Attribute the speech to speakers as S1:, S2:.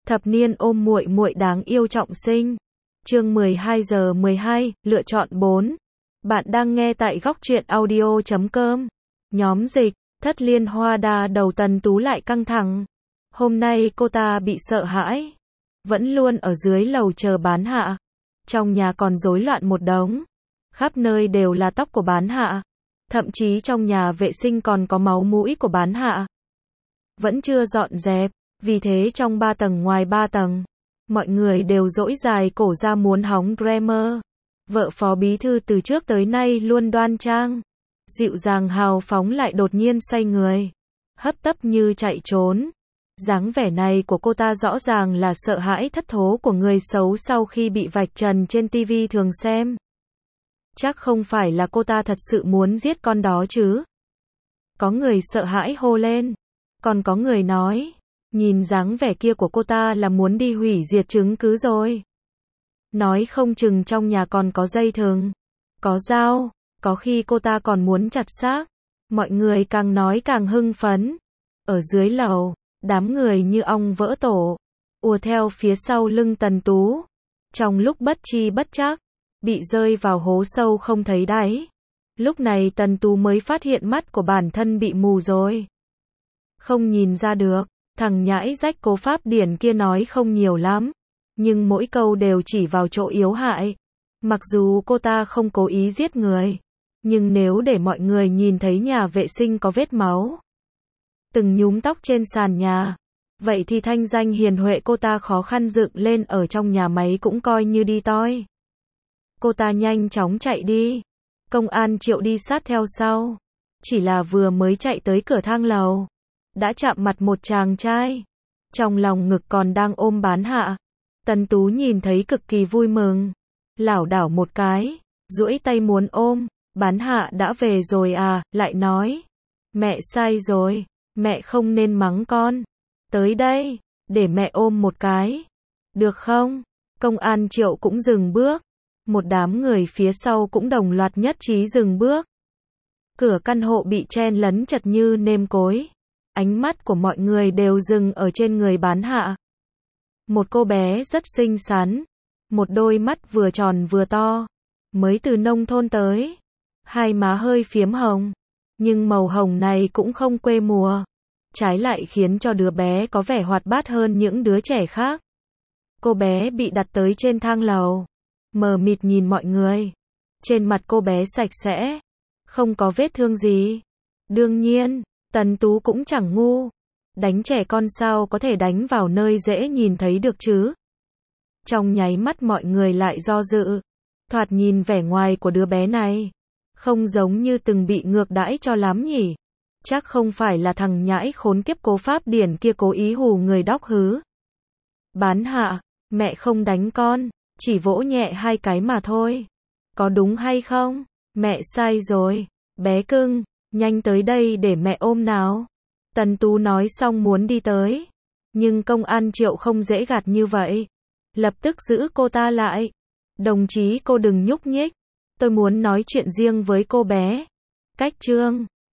S1: Thập niên ôm muội muội đáng yêu trọng sinh. Chương 12 giờ 12, lựa chọn 4. Bạn đang nghe tại góc truyện audio.com. Nhóm dịch, Thất Liên Hoa Đa đầu Tần Tú lại căng thẳng. Hôm nay cô ta bị sợ hãi. Vẫn luôn ở dưới lầu chờ bán hạ. Trong nhà còn rối loạn một đống. Khắp nơi đều là tóc của bán hạ. Thậm chí trong nhà vệ sinh còn có máu mũi của bán hạ. Vẫn chưa dọn dẹp. Vì thế trong 3 tầng ngoài 3 tầng, mọi người đều dỗi dài cổ ra muốn hóng Grammar. Vợ phó bí thư từ trước tới nay luôn đoan trang, dịu dàng hào phóng lại đột nhiên xoay người, hấp tấp như chạy trốn. Dáng vẻ này của cô ta rõ ràng là sợ hãi thất thố của người xấu sau khi bị vạch trần trên TV thường xem. Chắc không phải là cô ta thật sự muốn giết con đó chứ? Có người sợ hãi hô lên, còn có người nói, nhìn dáng vẻ kia của cô ta là muốn đi hủy diệt chứng cứ rồi. Nói không chừng trong nhà còn có dây thừng, có dao, có khi cô ta còn muốn chặt xác. Mọi người càng nói càng hưng phấn. Ở dưới lầu, đám người như ong vỡ tổ, ùa theo phía sau lưng Tần Tú. Trong lúc bất tri bất giác, bị rơi vào hố sâu không thấy đáy. Lúc này Tần Tú mới phát hiện mắt của bản thân bị mù rồi. Không nhìn ra được. Thằng nhãi rách Cố Pháp Điển kia nói không nhiều lắm, nhưng mỗi câu đều chỉ vào chỗ yếu hại. Mặc dù cô ta không cố ý giết người, nhưng nếu để mọi người nhìn thấy nhà vệ sinh có vết máu, từng nhúm tóc trên sàn nhà, vậy thì thanh danh hiền huệ cô ta khó khăn dựng lên ở trong nhà máy cũng coi như đi toi. Cô ta nhanh chóng chạy đi, công an Triệu đi sát theo sau. Chỉ là vừa mới chạy tới cửa thang lầu, đã chạm mặt một chàng trai, trong lòng ngực còn đang ôm bán hạ. Tần Tú nhìn thấy cực kỳ vui mừng, lảo đảo một cái, duỗi tay muốn ôm. Bán hạ đã về rồi à? Lại nói, mẹ sai rồi, mẹ không nên mắng con. Tới đây, để mẹ ôm một cái, được không? Công an Triệu cũng dừng bước, một đám người phía sau cũng đồng loạt nhất trí dừng bước. Cửa căn hộ bị chen lấn chật như nêm cối. Ánh mắt của mọi người đều dừng ở trên người bán hạ. Một cô bé rất xinh xắn, một đôi mắt vừa tròn vừa to, mới từ nông thôn tới, hai má hơi phiếm hồng, nhưng màu hồng này cũng không quê mùa, trái lại khiến cho đứa bé có vẻ hoạt bát hơn những đứa trẻ khác. Cô bé bị đặt tới trên thang lầu, mờ mịt nhìn mọi người. Trên mặt cô bé sạch sẽ, không có vết thương gì. Đương nhiên, Tần Tú cũng chẳng ngu. Đánh trẻ con sao có thể đánh vào nơi dễ nhìn thấy được chứ? Trong nháy mắt mọi người lại do dự. Thoạt nhìn vẻ ngoài của đứa bé này, không giống như từng bị ngược đãi cho lắm nhỉ? Chắc không phải là thằng nhãi khốn kiếp Cố Pháp Điển kia cố ý hù người đóc hứ. Bán hạ, mẹ không đánh con, chỉ vỗ nhẹ 2 cái mà thôi. Có đúng hay không? Mẹ sai rồi, bé cưng. Nhanh tới đây để mẹ ôm nào. Tần Tú nói xong muốn đi tới, nhưng công an Triệu không dễ gạt như vậy. Lập tức giữ cô ta lại. Đồng chí cô đừng nhúc nhích, tôi muốn nói chuyện riêng với cô bé. Cách chương